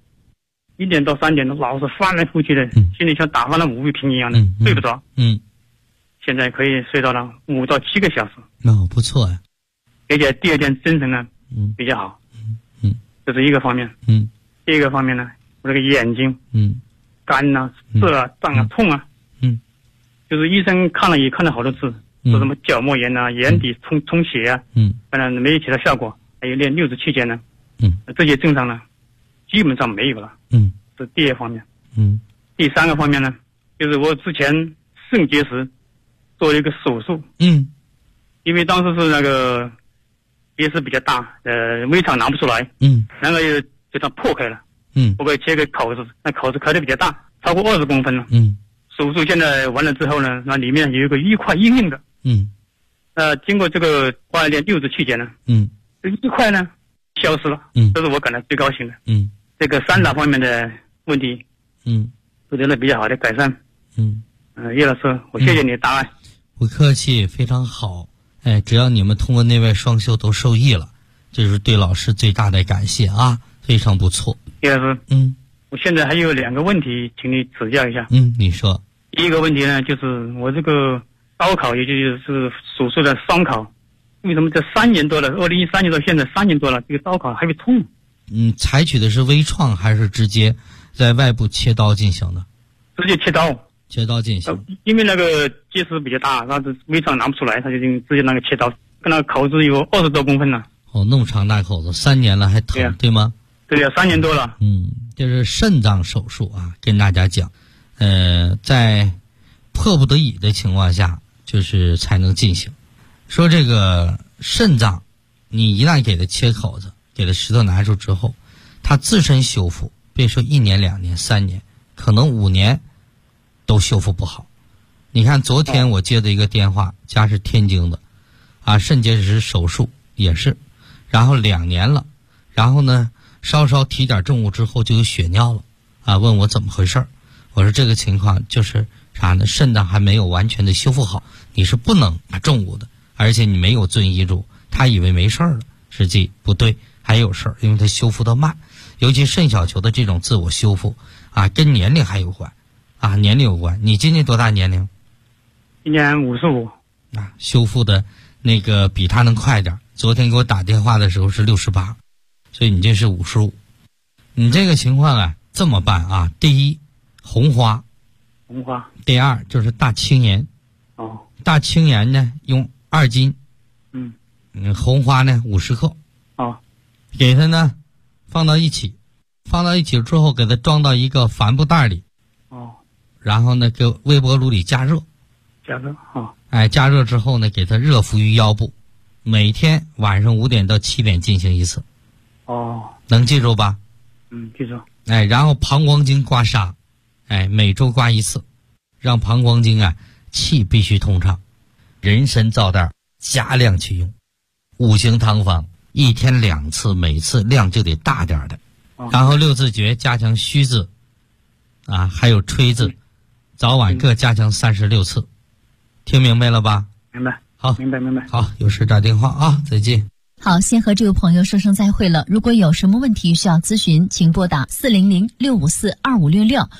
1点到3点老是翻来覆去的，心里像打翻了5味瓶一样的，睡不着。现在可以睡到了5到7个小时。 不错呀。 而且第二天精神呢比较好。这是一个方面。第二个方面呢，我这个眼睛干啊、涩啊、胀啊、痛啊，就是医生看了也看了好多次，说什么角膜炎啊、眼底充血啊，当然没有起到效果。还有练6字气节呢，这些症状呢基本上没有了。这是第二方面。第3个方面呢，就是我之前肾结石做了一个手术。因为当时是那个结石比较大，胃肠拿不出来。然后就它破开了。我给切个口子，那口子开的比较大，超过20公分了。手术现在完了之后呢，那里面有一个一块硬硬的。经过这个花了练6字气节呢，这一块呢消失了。这是我感到最高兴的。这个3大方面的问题，都得了比较好的改善。叶老师，我谢谢你的答案。 不客气，非常好。只要你们通过内外双修都受益了，这是对老师最大的感谢啊，非常不错。 叶老师，我现在还有2个问题，请你指教一下。 你说。 第一个问题呢，就是我这个高考，也就是手术的双考，为什么这3年多了，2013年到现在3年多了，这个刀考还会痛？ 采取的是微创还是直接在外部切刀进行的？ 直接切刀进行。因为那个结石比较大，那微创拿不出来，他就直接那个切刀，跟那个口子有20多公分了。 那么长大口子，3年了还疼，对吗？ 对呀，3年多了。 这是肾脏手术啊，跟大家讲，在迫不得已的情况下，就是才能进行。说这个肾脏，你一旦给它切口子， 给它石头拿出之后，它自身修复，别说1年、2年、3年，可能5年都修复不好。你看昨天我接的一个电话，家是天津的，肾结石手术也是，然后2年了，然后呢稍稍提点重物之后就有血尿了，问我怎么回事，我说这个情况就是啥呢？肾脏还没有完全的修复好，你是不能拿重物的，而且你没有遵医嘱，他以为没事了，实际不对，还有事儿，因为它修复的慢，尤其肾小球的这种自我修复跟年龄还有关年龄有关。你今年多大年龄？ 今年55。 修复的那个比他能快点。昨天给我打电话的时候是68，所以你这是55。你这个情况这么办第一，红花。第二就是大青盐。大青盐呢用2斤。红花呢50克。给它呢放到一起之后，给它装到一个帆布袋里。然后呢给微波炉里加热。加热之后呢，给它热敷于腰部，每天晚上5点到7点进行一次。能记住吧？ 记住。 然后膀胱经刮痧，每周刮1次，让膀胱经气必须通畅。人参皂袋加量去用，5行汤方1天2次，每次量就得大点的。然后6字诀加强虚字还有吹字，早晚各加强36次。听明白了吧？ 明白。 好， 明白。 好，有事打电话再见。 好，先和这位朋友说声再会了。如果有什么问题需要咨询，请拨打400-654-2566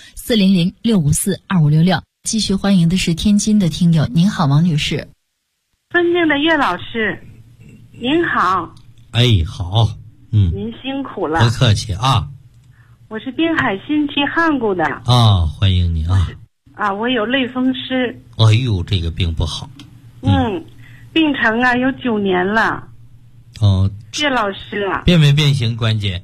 400-654-2566。继续欢迎的是天津的听友，您好，王女士。 尊敬的岳老师，您好。 好。 您辛苦了。 不客气我是滨海新区汉沽的。 欢迎你我有类风湿。 这个病不好。 病程有9年了。岳老师变没变形关节？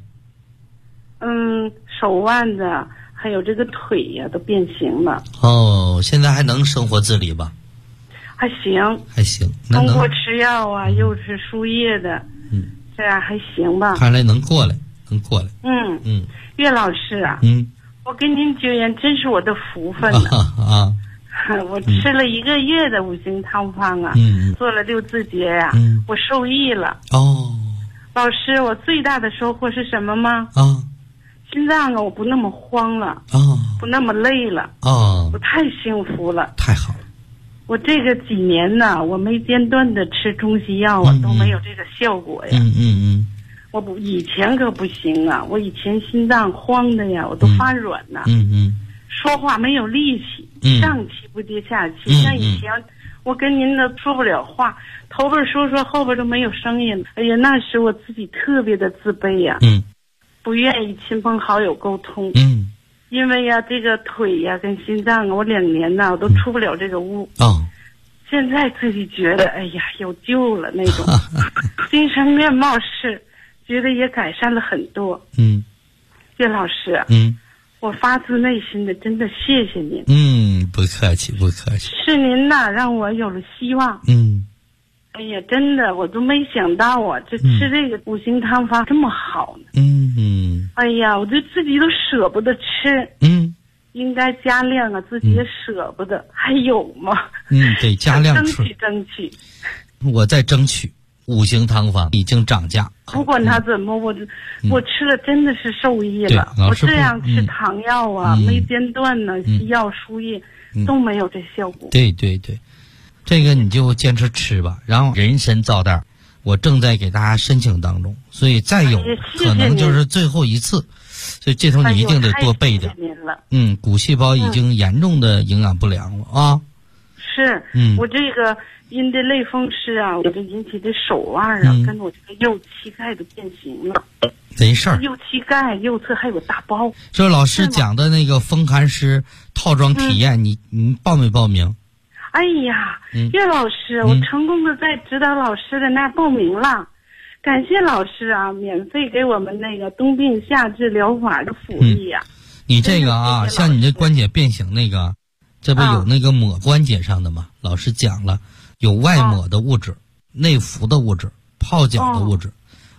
手腕子还有这个腿都变形了。 现在还能生活自理吧？ 还行。通过吃药又是输液的。这样还行吧？ 看来能过来。 岳老师我跟您结缘真是我的福分呢。我吃了1个月的5行汤方做了6字诀我受益了。老师，我最大的收获是什么吗？心脏我不那么慌了。不那么累了。我太幸福了。 太好了。 我这个几年我没间断的吃中西药都没有这个效果呀。我以前可不行我以前心脏慌的我都发软说话没有力气，上气不接下气。像以前我跟您说不了话，头边说后边都没有声音。那时我自己特别的自卑不愿意亲朋好友沟通。因为这个腿跟心脏我2年我都出不了这个屋。现在自己觉得有救了那种。精神面貌是觉得也改善了很多。岳老师我发自内心的真的谢谢您。 不客气。 是您让我有了希望。真的我都没想到这吃这个5行汤方这么好呢。我就自己都舍不得吃。应该加量自己也舍不得。还有吗？ 得加量吃。 争取。 我在争取。5行汤方已经涨价。 不管它怎么，我吃了真的是受益了。我这样吃糖药没间断西药输液都没有这效果。 对，这个你就坚持吃吧。然后人参皂袋我正在给大家申请当中，所以再有可能就是最后一次，所以这头你一定得多备点。骨细胞已经严重的营养不良了是。我这个因这类风湿我这引起的手腕跟我这个右膝盖都变形了。 没事儿。 右膝盖右侧还有大包。 这老师讲的那个风寒湿套装体验，你报没报名？ 岳老师，我成功的在指导老师的那儿报名了。感谢老师免费给我们那个冬病夏治疗法的福利你这个像你这关节变形那个，这不有那个抹关节上的吗？老师讲了，有外抹的物质、内服的物质、泡脚的物质。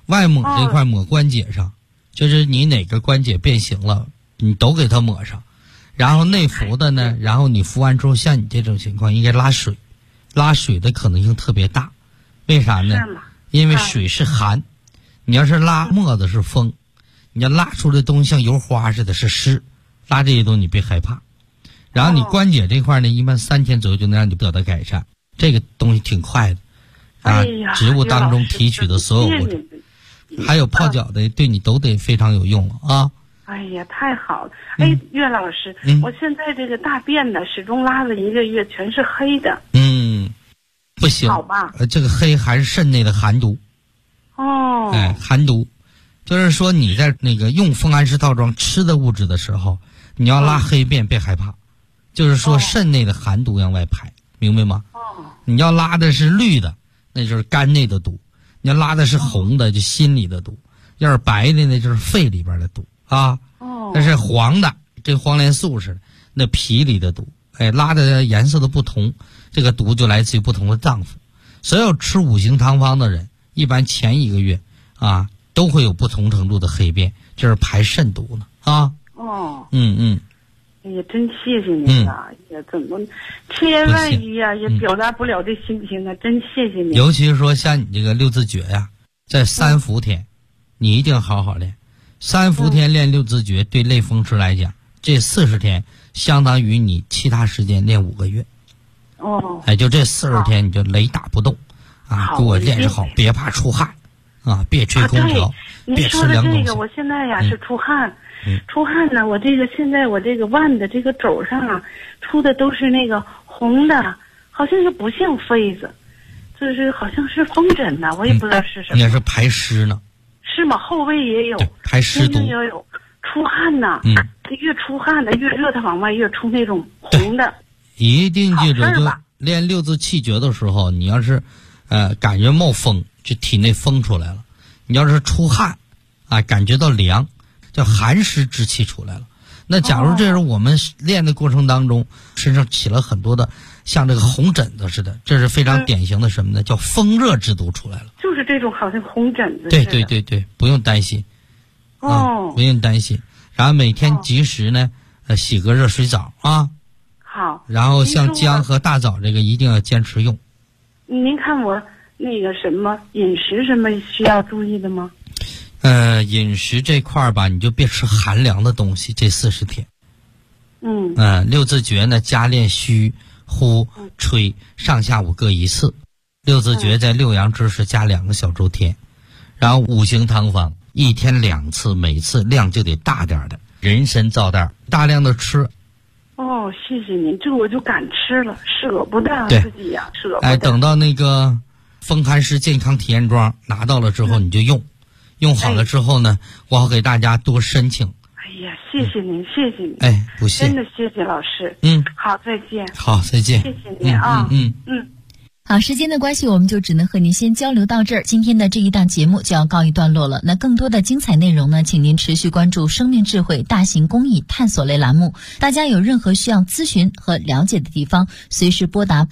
外抹这块抹关节上，就是你哪个关节变形了，你都给它抹上。然后内服的呢，然后你敷完之后，像你这种情况应该拉水，拉水的可能性特别大。为啥呢？因为水是寒，你要是拉沫子是风，你要拉出的东西像油花似的是湿，拉这些东西你别害怕。然后你关节这块呢，一般3天左右就能让你得到改善，这个东西挺快的啊。植物当中提取的所有物质，还有泡脚的对你都得非常有用啊。 哎呀，太好了！哎，岳老师，我现在这个大便呢，始终拉了1个月，全是黑的。 不行， 好吧？ 这个黑还是肾内的寒毒。 哦。 寒毒，就是说你在那个用风寒湿套装吃的物质的时候，你要拉黑便别害怕，就是说肾内的寒毒向外排，明白吗？你要拉的是绿的，那就是肝内的毒；你要拉的是红的，就心里的毒；要是白的呢，就是肺里边的毒啊。但是黄的，这黄连素似的，那脾里的毒。拉的颜色的不同，这个毒就来自于不同的脏腑。所有吃5行汤方的人，一般前1个月啊，都会有不同程度的黑便，这是排肾毒呢啊。哎呀，真谢谢您啊！也怎么千万语啊，也表达不了这心情啊！真谢谢您。 尤其是说像你这个6字诀呀，在3伏天，你一定好好练。3伏天练6字诀，对类风湿来讲，这40天相当于你其他时间练5个月。就这40天你就雷打不动啊！给我练着好，别怕出汗啊，别吹空调，别吃凉东西。 这个我现在呀是出汗。出汗呢，我这个现在我这个腕的这个肘上啊，出的都是那个红的，好像是不像痱子，就是好像是风疹呢，我也不知道是什么。 应该是排湿呢。 是吗？后背也有， 排湿毒也有。出汗呢，越出汗的越热，它往外越出那种红的。 一定记住，就练6字气诀的时候，你要是感觉冒风，就体内风出来了；你要是出汗啊，感觉到凉，叫寒湿之气出来了。那假如这是我们练的过程当中，身上起了很多的像这个红疹子似的，这是非常典型的什么呢？叫风热之毒出来了。 就是这种好像红疹子。 对，不用担心。不用担心。然后每天及时呢，洗个热水澡啊。 好。 然后像姜和大枣这个一定要坚持用。 您看我那个什么饮食什么需要注意的吗？ 饮食这块吧，你就别吃寒凉的东西，这40天。6字诀呢，加练虚、呼、吹，上下午各1次。6字诀在6阳之时加2个小周天，然后5行汤方1天2次，每次量就得大点的，人参皂袋大量的吃。 谢谢您，这我就敢吃了，舍不得自己呀，舍不得。 等到那个风寒湿健康体验装拿到了之后，你就用好了之后呢，我好给大家多申请。 哎呀，谢谢您，谢谢您。 不谢， 真的谢谢老师。好，再见。 好，再见。 谢谢您啊。 好，时间的关系，我们就只能和您先交流到这儿。今天的这一档节目就要告一段落了。那更多的精彩内容呢，请您持续关注生命智慧大型公益探索类栏目。大家有任何需要咨询和了解的地方，随时拨打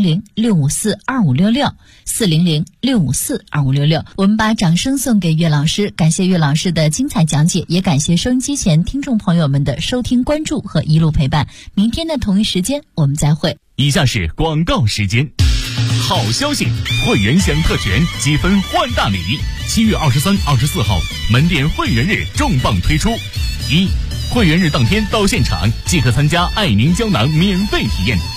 400-654-2566 400-654-2566。我们把掌声送给岳老师，感谢岳老师的精彩讲解，也感谢收音机前听众朋友们的收听关注和一路陪伴。明天的同一时间我们再会。 以下是广告时间。好消息，会员享特权，积分换大礼。7月23、24号门店会员日重磅推出。1、会员日当天到现场即可参加爱宁胶囊免费体验。